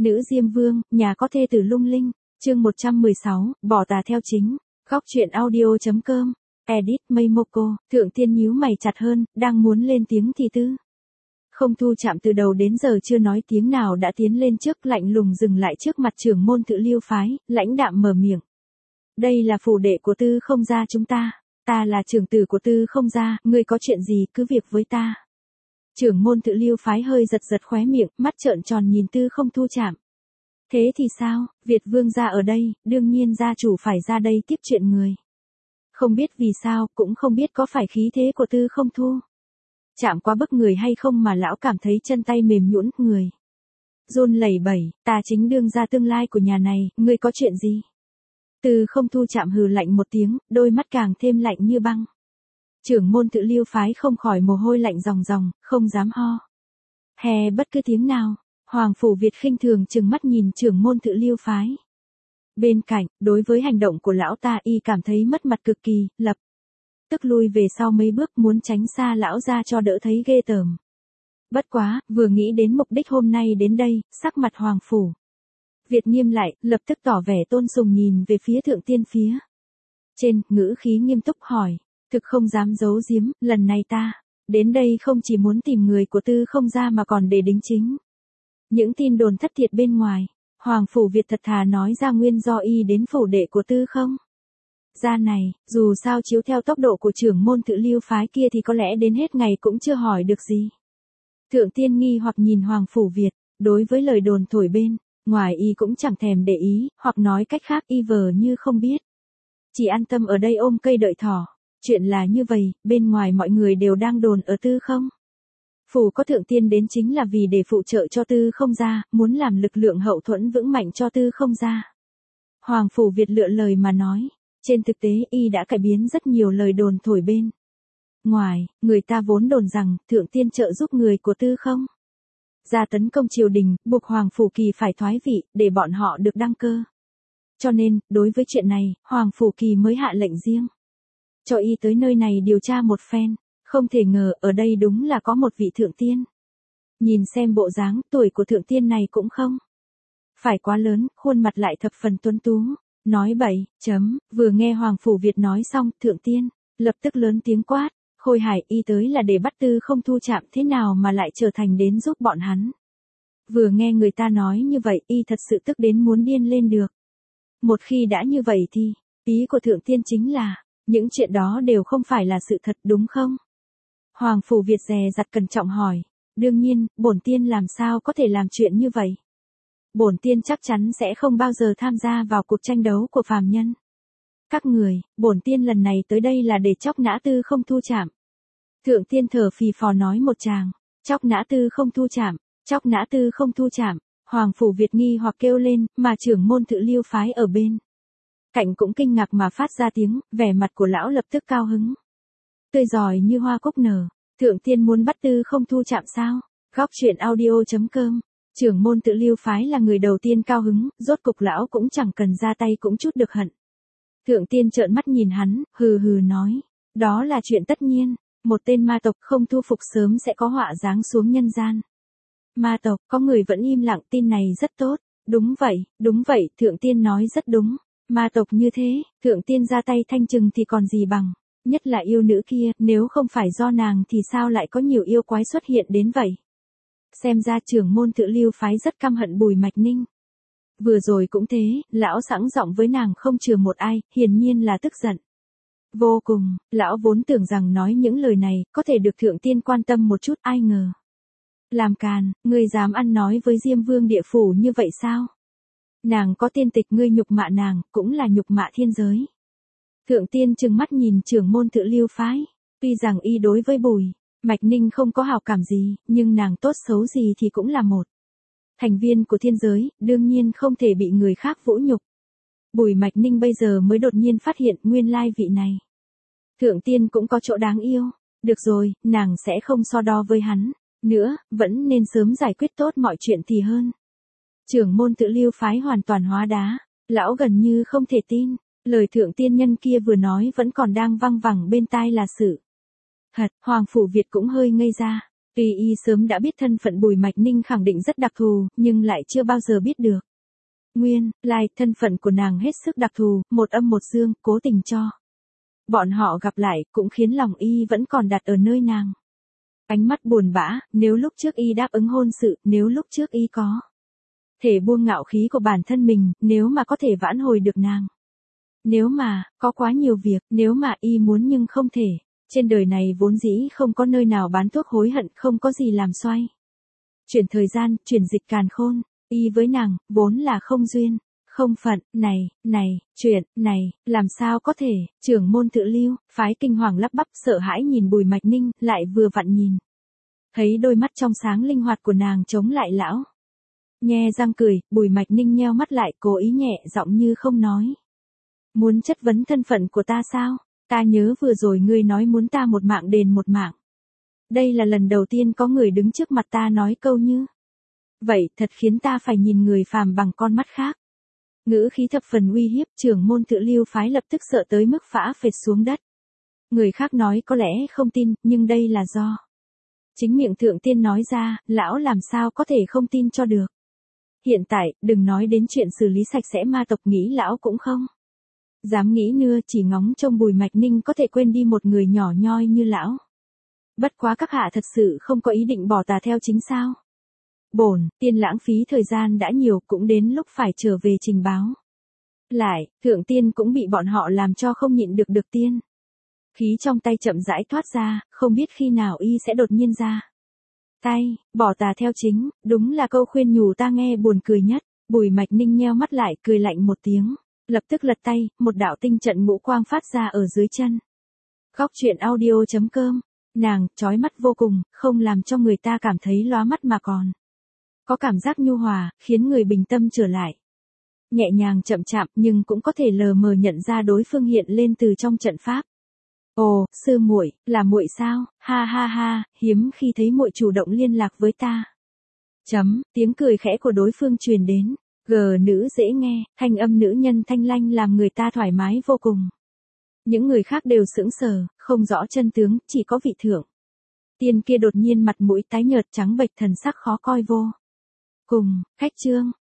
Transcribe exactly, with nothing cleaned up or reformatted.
Nữ Diêm Vương, nhà có thê tử lung linh. Chương một trăm mười sáu, bỏ tà theo chính. Góc truyện audio chấm com. Edit Mây Moko. Thượng Tiên nhíu mày chặt hơn, đang muốn lên tiếng thì Tư Không Thu chạm từ đầu đến giờ chưa nói tiếng nào đã tiến lên trước, lạnh lùng dừng lại trước mặt trưởng môn Tự Lưu phái, lãnh đạm mở miệng. Đây là phủ đệ của Tư Không gia chúng ta. Ta là trưởng tử của Tư Không gia, ngươi có chuyện gì cứ việc với ta. Trưởng môn Tự Lưu phái hơi giật giật khóe miệng, mắt trợn tròn nhìn Tư Không Thu chạm. Thế thì sao, Việt Vương gia ở đây, đương nhiên gia chủ phải ra đây tiếp chuyện người. Không biết vì sao, cũng không biết có phải khí thế của Tư Không Thu chạm quá bức người hay không mà lão cảm thấy chân tay mềm nhũn, người run lẩy bẩy. Ta chính đương gia tương lai của nhà này, ngươi có chuyện gì? Tư Không Thu chạm hừ lạnh một tiếng, đôi mắt càng thêm lạnh như băng. Trưởng môn Tự Lưu phái không khỏi mồ hôi lạnh ròng ròng, không dám ho hè bất cứ tiếng nào. Hoàng phủ Việt khinh thường trừng mắt nhìn trưởng môn Tự Lưu phái. Bên cạnh, đối với hành động của lão ta y cảm thấy mất mặt cực kỳ, lập tức lui về sau mấy bước muốn tránh xa lão ra cho đỡ thấy ghê tởm. Bất quá, vừa nghĩ đến mục đích hôm nay đến đây, sắc mặt Hoàng phủ Việt nghiêm lại, lập tức tỏ vẻ tôn sùng nhìn về phía Thượng Tiên phía trên, ngữ khí nghiêm túc hỏi, thực không dám giấu giếm, lần này ta đến đây không chỉ muốn tìm người của Tư Không gia mà còn để đính chính những tin đồn thất thiệt bên ngoài. Hoàng phủ Việt thật thà nói ra nguyên do y đến phủ đệ của Tư Không gia này, dù sao chiếu theo tốc độ của trưởng môn Tự Lưu phái kia thì có lẽ đến hết ngày cũng chưa hỏi được gì. Thượng Tiên nghi hoặc nhìn Hoàng phủ Việt, đối với lời đồn thổi bên ngoài y cũng chẳng thèm để ý, hoặc nói cách khác y vờ như không biết. Chỉ an tâm ở đây ôm cây đợi thỏ. Chuyện là như vậy, bên ngoài mọi người đều đang đồn ở Tư Không phủ có Thượng Tiên đến chính là vì để phụ trợ cho Tư Không gia, muốn làm lực lượng hậu thuẫn vững mạnh cho Tư Không gia. Hoàng phủ Việt lựa lời mà nói, trên thực tế y đã cải biến rất nhiều lời đồn thổi bên ngoài, người ta vốn đồn rằng Thượng Tiên trợ giúp người của Tư Không gia tấn công triều đình, buộc Hoàng phủ Kỳ phải thoái vị, để bọn họ được đăng cơ. Cho nên, đối với chuyện này, Hoàng phủ Kỳ mới hạ lệnh riêng cho y tới nơi này điều tra một phen. Không thể ngờ ở đây đúng là có một vị Thượng Tiên. Nhìn xem bộ dáng, tuổi của Thượng Tiên này cũng không phải quá lớn, khuôn mặt lại thập phần tuấn tú. Nói bậy, chấm, vừa nghe Hoàng phủ Việt nói xong, Thượng Tiên lập tức lớn tiếng quát, Khôi Hải, y tới là để bắt Tư Không Thu chạm, thế nào mà lại trở thành đến giúp bọn hắn. Vừa nghe người ta nói như vậy, y thật sự tức đến muốn điên lên được. Một khi đã như vậy thì, ý của Thượng Tiên chính là, những chuyện đó đều không phải là sự thật đúng không? Hoàng phủ Việt dè dặt cẩn trọng hỏi, đương nhiên, bổn tiên làm sao có thể làm chuyện như vậy? Bổn tiên chắc chắn sẽ không bao giờ tham gia vào cuộc tranh đấu của phàm nhân. Các người, bổn tiên lần này tới đây là để chóc nã Tư Không Thu chạm. Thượng Tiên thở phì phò nói một tràng, chóc nã Tư Không Thu chạm, chóc nã Tư Không Thu chạm. Hoàng phủ Việt nghi hoặc kêu lên, mà trưởng môn Tự Lưu phái ở bên cạnh cũng kinh ngạc mà phát ra tiếng, vẻ mặt của lão lập tức cao hứng tươi giỏi như hoa cúc nở. Thượng Tiên muốn bắt Tư Không Thu chạm sao? Góc truyện audio chấm com. Trưởng môn Tự Lưu phái là người đầu tiên cao hứng, rốt cục lão cũng chẳng cần ra tay cũng chút được hận. Thượng Tiên trợn mắt nhìn hắn, hừ hừ nói, đó là chuyện tất nhiên, một tên ma tộc không thu phục sớm sẽ có họa giáng xuống nhân gian. Ma tộc, có người vẫn im lặng, tin này rất tốt. Đúng vậy, đúng vậy, Thượng Tiên nói rất đúng. Ma tộc như thế, Thượng Tiên ra tay thanh trừng thì còn gì bằng. Nhất là yêu nữ kia, nếu không phải do nàng thì sao lại có nhiều yêu quái xuất hiện đến vậy? Xem ra trưởng môn Tự Lưu phái rất căm hận Bùi Mạch Ninh. Vừa rồi cũng thế, lão sẵn giọng với nàng không chừa một ai, hiển nhiên là tức giận vô cùng. Lão vốn tưởng rằng nói những lời này, có thể được Thượng Tiên quan tâm một chút, ai ngờ. Làm càn, ngươi dám ăn nói với Diêm Vương địa phủ như vậy sao? Nàng có tiên tịch, ngươi nhục mạ nàng, cũng là nhục mạ thiên giới. Thượng Tiên trừng mắt nhìn trưởng môn Tự Lưu phái, tuy rằng y đối với Bùi Mạch Ninh không có hảo cảm gì, nhưng nàng tốt xấu gì thì cũng là một thành viên của thiên giới, đương nhiên không thể bị người khác vũ nhục. Bùi Mạch Ninh bây giờ mới đột nhiên phát hiện nguyên lai vị này Thượng Tiên cũng có chỗ đáng yêu. Được rồi, nàng sẽ không so đo với hắn nữa, vẫn nên sớm giải quyết tốt mọi chuyện thì hơn. Trưởng môn Tự Lưu phái hoàn toàn hóa đá, lão gần như không thể tin, lời Thượng Tiên nhân kia vừa nói vẫn còn đang văng vẳng bên tai là sự thật. Hoàng phủ Việt cũng hơi ngây ra, Tuy y sớm đã biết thân phận Bùi Mạch Ninh khẳng định rất đặc thù, nhưng lại chưa bao giờ biết được. Nguyên lai thân phận của nàng hết sức đặc thù, một âm một dương, cố tình cho. Bọn họ gặp lại cũng khiến lòng y vẫn còn đặt ở nơi nàng. Ánh mắt buồn bã, nếu lúc trước y đáp ứng hôn sự, nếu lúc trước y có thể buông ngạo khí của bản thân mình, nếu mà có thể vãn hồi được nàng. Nếu mà, có quá nhiều việc, nếu mà y muốn nhưng không thể. Trên đời này vốn dĩ không có nơi nào bán thuốc hối hận, không có gì làm xoay. Chuyển thời gian, chuyển dịch càn khôn, y với nàng, vốn là không duyên, không phận, này, này, chuyện, này, làm sao có thể, trưởng môn tự lưu, phái kinh hoàng lắp bắp sợ hãi nhìn Bùi Mạch Ninh, lại vừa vặn nhìn. Thấy đôi mắt trong sáng linh hoạt của nàng chống lại lão. Nhe răng cười, Bùi Mạch Ninh nheo mắt lại, cố ý nhẹ giọng như không nói. Muốn chất vấn thân phận của ta sao? Ta nhớ vừa rồi ngươi nói muốn ta một mạng đền một mạng. Đây là lần đầu tiên có người đứng trước mặt ta nói câu như vậy, thật khiến ta phải nhìn người phàm bằng con mắt khác. Ngữ khí thập phần uy hiếp, trưởng môn tự lưu phái lập tức sợ tới mức phã phệt xuống đất. Người khác nói có lẽ không tin, nhưng đây là do chính miệng thượng tiên nói ra, lão làm sao có thể không tin cho được. Hiện tại, đừng nói đến chuyện xử lý sạch sẽ ma tộc, nghĩ lão cũng không dám nghĩ nữa, chỉ ngóng trông Bùi Mạch Ninh có thể quên đi một người nhỏ nhoi như lão. Bất quá các hạ thật sự không có ý định bỏ tà theo chính sao? Bổn tiên lãng phí thời gian đã nhiều, cũng đến lúc phải trở về trình báo. Lại, thượng tiên cũng bị bọn họ làm cho không nhịn được được tiên. Khí trong tay chậm rãi thoát ra, không biết khi nào y sẽ đột nhiên ra tay, bỏ tà theo chính, đúng là câu khuyên nhủ ta nghe buồn cười nhất. Bùi Mạch Ninh nheo mắt lại, cười lạnh một tiếng, lập tức lật tay, một đạo tinh trận ngũ quang phát ra ở dưới chân. Góc truyện audio chấm com, nàng, chói mắt vô cùng, không làm cho người ta cảm thấy lóa mắt mà còn có cảm giác nhu hòa, khiến người bình tâm trở lại. Nhẹ nhàng chậm chạp nhưng cũng có thể lờ mờ nhận ra đối phương hiện lên từ trong trận pháp. Ồ, sư muội, là muội sao? Ha ha ha, hiếm khi thấy muội chủ động liên lạc với ta. Chấm, tiếng cười khẽ của đối phương truyền đến. Gờ nữ dễ nghe, thanh âm nữ nhân thanh lanh làm người ta thoải mái vô cùng. Những người khác đều sững sờ, không rõ chân tướng, chỉ có vị thượng tiên kia đột nhiên mặt mũi tái nhợt trắng bệch, thần sắc khó coi vô cùng. Khách trương,